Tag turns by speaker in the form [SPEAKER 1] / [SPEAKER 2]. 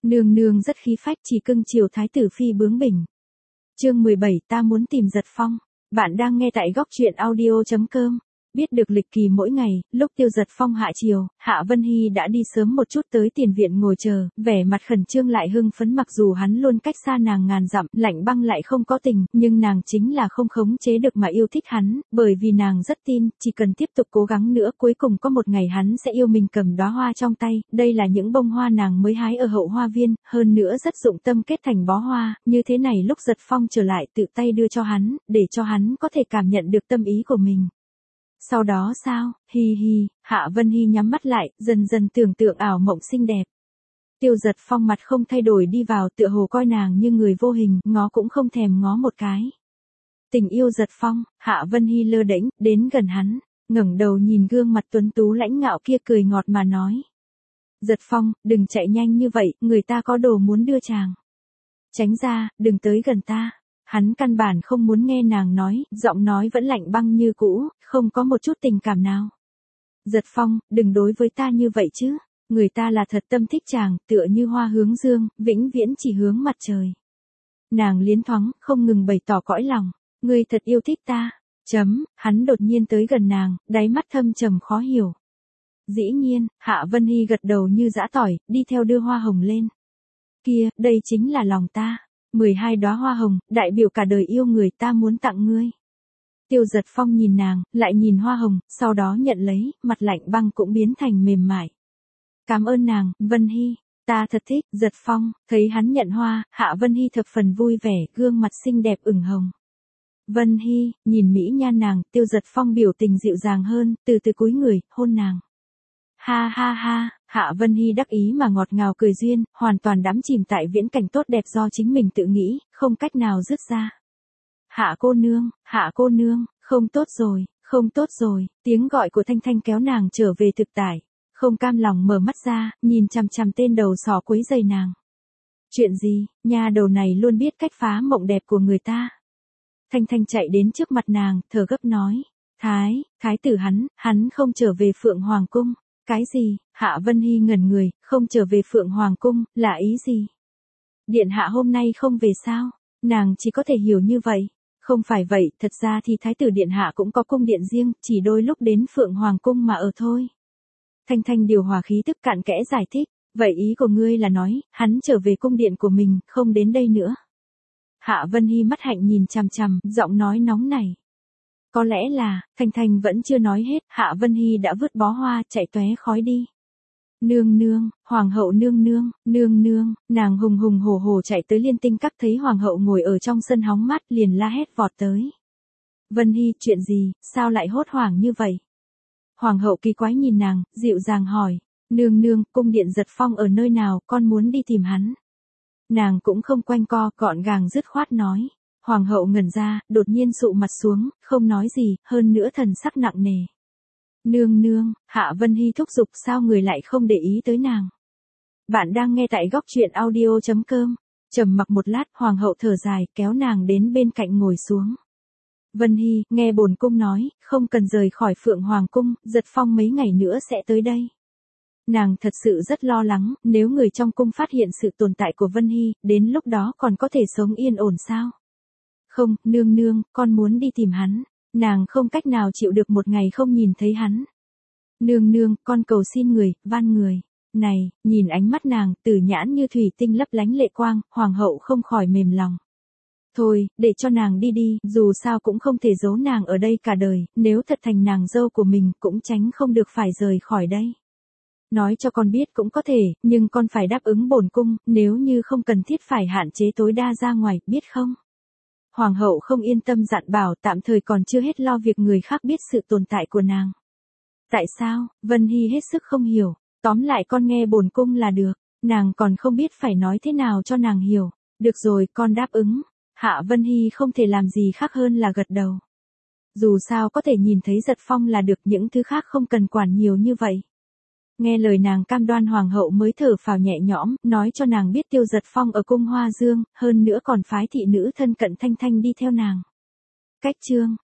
[SPEAKER 1] Nương nương rất khí phách chỉ cưng chiều thái tử phi bướng bỉnh. Chương 17 ta muốn tìm Giật Phong. Bạn đang nghe tại góc truyện audio.com. Biết được lịch kỳ mỗi ngày, lúc Tiêu Giật Phong hạ triều, Hạ Vân Hy đã đi sớm một chút tới tiền viện ngồi chờ, vẻ mặt khẩn trương lại hưng phấn mặc dù hắn luôn cách xa nàng ngàn dặm, Lạnh Băng lại không có tình, nhưng nàng chính là không khống chế được mà yêu thích hắn, bởi vì nàng rất tin, chỉ cần tiếp tục cố gắng nữa cuối cùng có một ngày hắn sẽ yêu mình cầm đóa hoa trong tay, đây là những bông hoa nàng mới hái ở hậu hoa viên, hơn nữa rất dụng tâm kết thành bó hoa, như thế này lúc Giật Phong trở lại tự tay đưa cho hắn, để cho hắn có thể cảm nhận được tâm ý của mình. Sau đó sao, hi hi, Hạ Vân Hy nhắm mắt lại, dần dần tưởng tượng ảo mộng xinh đẹp. Tiêu Giật Phong mặt không thay đổi đi vào tựa hồ coi nàng như người vô hình, ngó cũng không thèm ngó một cái. Tình yêu Giật Phong, Hạ Vân Hy lơ đễnh, đến gần hắn, ngẩng đầu nhìn gương mặt tuấn tú lãnh ngạo kia cười ngọt mà nói. Giật Phong, đừng chạy nhanh như vậy, người ta có đồ muốn đưa chàng. Tránh ra, đừng tới gần ta. Hắn căn bản không muốn nghe nàng nói, giọng nói vẫn lạnh băng như cũ, không có một chút tình cảm nào. Giật Phong, đừng đối với ta như vậy chứ, người ta là thật tâm thích chàng, tựa như hoa hướng dương, vĩnh viễn chỉ hướng mặt trời. Nàng liến thoáng, không ngừng bày tỏ cõi lòng, ngươi thật yêu thích ta, hắn đột nhiên tới gần nàng, đáy mắt thâm trầm khó hiểu. Dĩ nhiên, Hạ Vân Hy gật đầu như giã tỏi, đi theo đưa hoa hồng lên. Kia, đây chính là lòng ta. 12 đóa hoa hồng, đại biểu cả đời yêu người ta muốn tặng ngươi. Tiêu Giật Phong nhìn nàng, lại nhìn hoa hồng, sau đó nhận lấy, mặt Lạnh Băng cũng biến thành mềm mại. Cảm ơn nàng, Vân Hy, ta thật thích, Giật Phong, thấy hắn nhận hoa, Hạ Vân Hy thập phần vui vẻ, gương mặt xinh đẹp ửng hồng. Vân Hy, nhìn mỹ nhan nàng, Tiêu Giật Phong biểu tình dịu dàng hơn, từ từ cúi người, hôn nàng. Ha ha ha, Hạ Vân Hy đắc ý mà ngọt ngào cười duyên, hoàn toàn đắm chìm tại viễn cảnh tốt đẹp do chính mình tự nghĩ, không cách nào dứt ra. Hạ cô nương, không tốt rồi, tiếng gọi của Thanh Thanh kéo nàng trở về thực tại, không cam lòng mở mắt ra, nhìn chằm chằm tên đầu sỏ quấy giày nàng. Chuyện gì, nha đầu này luôn biết cách phá mộng đẹp của người ta. Thanh Thanh chạy đến trước mặt nàng, thở gấp nói, thái tử hắn không trở về Phượng Hoàng Cung. Cái gì, Hạ Vân Hy ngẩn người, không trở về Phượng Hoàng Cung, là ý gì? Điện hạ hôm nay không về sao? Nàng chỉ có thể hiểu như vậy. Không phải vậy, thật ra thì thái tử điện hạ cũng có cung điện riêng, chỉ đôi lúc đến Phượng Hoàng Cung mà ở thôi. Thanh Thanh điều hòa khí tức cặn kẽ giải thích, vậy ý của ngươi là nói, hắn trở về cung điện của mình, không đến đây nữa. Hạ Vân Hy mắt hạnh nhìn chằm chằm, giọng nói nóng nảy. Có lẽ là, Thanh Thanh vẫn chưa nói hết, Hạ Vân Hy đã vứt bó hoa, chạy tóe khói đi. Nương nương, hoàng hậu nương nương, nàng hùng hùng hổ hổ chạy tới Liên Tinh Các thấy hoàng hậu ngồi ở trong sân hóng mát liền la hét vọt tới. Vân Hy, chuyện gì, sao lại hốt hoảng như vậy? Hoàng hậu kỳ quái nhìn nàng, dịu dàng hỏi, nương, cung điện Giật Phong ở nơi nào, con muốn đi tìm hắn. Nàng cũng không quanh co, gọn gàng dứt khoát nói. Hoàng hậu ngẩn ra, đột nhiên sụ mặt xuống, không nói gì, hơn nữa thần sắc nặng nề. Nương, Hạ Vân Hy thúc giục sao người lại không để ý tới nàng. Bạn đang nghe tại góc truyện audio.com. Trầm mặc một lát, hoàng hậu thở dài, kéo nàng đến bên cạnh ngồi xuống. Vân Hy, nghe bổn cung nói, không cần rời khỏi Phượng Hoàng Cung, Giật Phong mấy ngày nữa sẽ tới đây. Nàng thật sự rất lo lắng, nếu người trong cung phát hiện sự tồn tại của Vân Hy, đến lúc đó còn có thể sống yên ổn sao? Không, nương, con muốn đi tìm hắn. Nàng không cách nào chịu được một ngày không nhìn thấy hắn. Nương, con cầu xin người, van người. Này, nhìn ánh mắt nàng, tử nhãn như thủy tinh lấp lánh lệ quang, hoàng hậu không khỏi mềm lòng. Thôi, để cho nàng đi, dù sao cũng không thể giấu nàng ở đây cả đời, nếu thật thành nàng dâu của mình, cũng tránh không được phải rời khỏi đây. Nói cho con biết cũng có thể, nhưng con phải đáp ứng bổn cung, nếu như không cần thiết phải hạn chế tối đa ra ngoài, biết không? Hoàng hậu không yên tâm dặn bảo tạm thời còn chưa hết lo việc người khác biết sự tồn tại của nàng. Tại sao? Vân Hy hết sức không hiểu, tóm lại con nghe bổn cung là được, nàng còn không biết phải nói thế nào cho nàng hiểu. Được rồi, con đáp ứng. Hạ Vân Hy không thể làm gì khác hơn là gật đầu. Dù sao có thể nhìn thấy Giật Phong là được, những thứ khác không cần quản nhiều như vậy. Nghe lời nàng cam đoan hoàng hậu mới thở phào nhẹ nhõm, nói cho nàng biết Tiêu Giật Phong ở cung Hoa Dương, hơn nữa còn phái thị nữ thân cận Thanh Thanh đi theo nàng. Cách chương